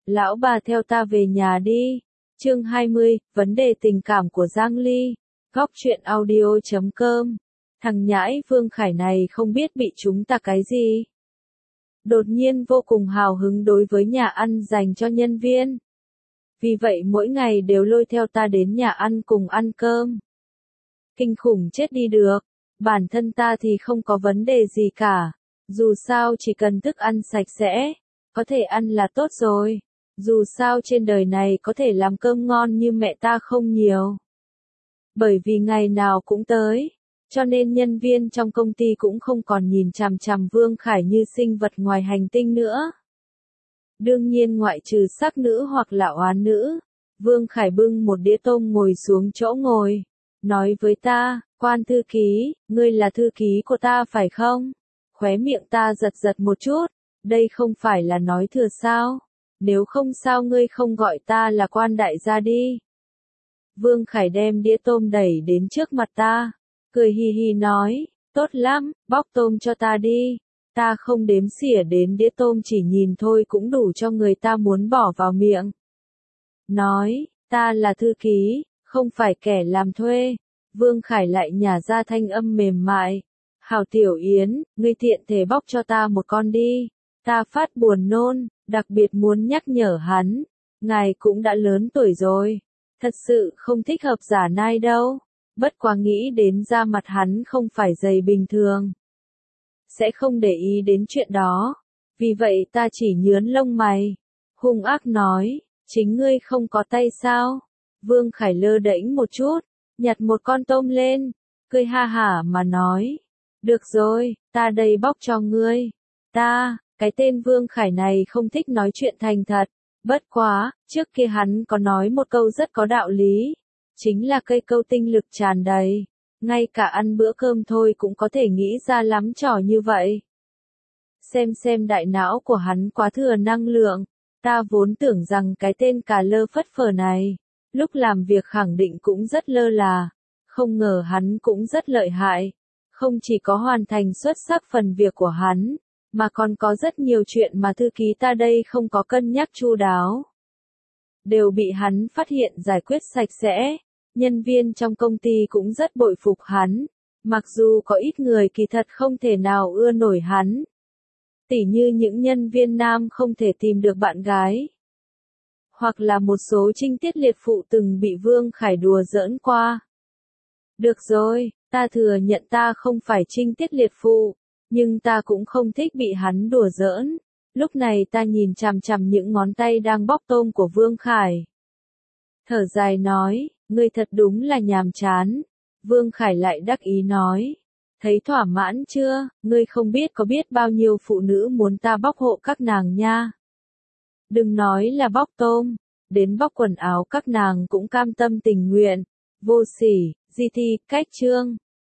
Lão bà theo ta về nhà đi. Chương 20, vấn đề tình cảm của Giang Ly. Góc truyện audio.com. Thằng nhãi Vương Khải này không biết bị chúng ta cái gì. Đột nhiên vô cùng hào hứng đối với nhà ăn dành cho nhân viên. Vì vậy mỗi ngày đều lôi theo ta đến nhà ăn cùng ăn cơm. Kinh khủng chết đi được. Bản thân ta thì không có vấn đề gì cả. Dù sao chỉ cần thức ăn sạch sẽ, có thể ăn là tốt rồi. Dù sao trên đời này có thể làm cơm ngon như mẹ ta không nhiều. Bởi vì ngày nào cũng tới, cho nên nhân viên trong công ty cũng không còn nhìn chằm chằm Vương Khải như sinh vật ngoài hành tinh nữa. Đương nhiên ngoại trừ sắc nữ hoặc là oán nữ, Vương Khải bưng một đĩa tôm ngồi xuống chỗ ngồi, nói với ta, Quan thư ký, ngươi là thư ký của ta phải không? Khóe miệng ta giật giật một chút, đây không phải là nói thừa sao? Nếu không sao ngươi không gọi ta là Quan đại gia đi. Vương Khải đem đĩa tôm đẩy đến trước mặt ta, cười hi hi nói, tốt lắm, bóc tôm cho ta đi. Ta không đếm xỉa đến đĩa tôm, chỉ nhìn thôi cũng đủ cho người ta muốn bỏ vào miệng. Nói, ta là thư ký, không phải kẻ làm thuê. Vương Khải lại nhả ra thanh âm mềm mại. Hảo Tiểu Yến, ngươi tiện thể bóc cho ta một con đi. Ta phát buồn nôn, đặc biệt muốn nhắc nhở hắn. Ngài cũng đã lớn tuổi rồi. Thật sự không thích hợp giả nai đâu. Bất quá nghĩ đến da mặt hắn không phải dày bình thường. Sẽ không để ý đến chuyện đó. Vì vậy ta chỉ nhướn lông mày. Hung ác nói, chính ngươi không có tay sao? Vương Khải lơ đễnh một chút, nhặt một con tôm lên, cười ha hả mà nói. Được rồi, ta đây bóc cho ngươi. Cái tên Vương Khải này không thích nói chuyện thành thật. Bất quá, trước kia hắn có nói một câu rất có đạo lý. Chính là cây câu tinh lực tràn đầy. Ngay cả ăn bữa cơm thôi cũng có thể nghĩ ra lắm trò như vậy. Xem đại não của hắn quá thừa năng lượng. Ta vốn tưởng rằng cái tên cà lơ phất phở này, lúc làm việc khẳng định cũng rất lơ là. Không ngờ hắn cũng rất lợi hại. Không chỉ có hoàn thành xuất sắc phần việc của hắn, mà còn có rất nhiều chuyện mà thư ký ta đây không có cân nhắc chu đáo. Đều bị hắn phát hiện giải quyết sạch sẽ. Nhân viên trong công ty cũng rất bội phục hắn. Mặc dù có ít người kỳ thật không thể nào ưa nổi hắn. Tỉ như những nhân viên nam không thể tìm được bạn gái. Hoặc là một số trinh tiết liệt phụ từng bị Vương Khải đùa giỡn qua. Được rồi, ta thừa nhận ta không phải trinh tiết liệt phụ, nhưng ta cũng không thích bị hắn đùa giỡn. Lúc này ta nhìn chằm chằm những ngón tay đang bóc tôm của Vương Khải. Thở dài nói, ngươi thật đúng là nhàm chán. Vương Khải lại đắc ý nói, thấy thỏa mãn chưa, ngươi không biết có biết bao nhiêu phụ nữ muốn ta bóc hộ các nàng nha. Đừng nói là bóc tôm, đến bóc quần áo các nàng cũng cam tâm tình nguyện. Vô sỉ, cách chương.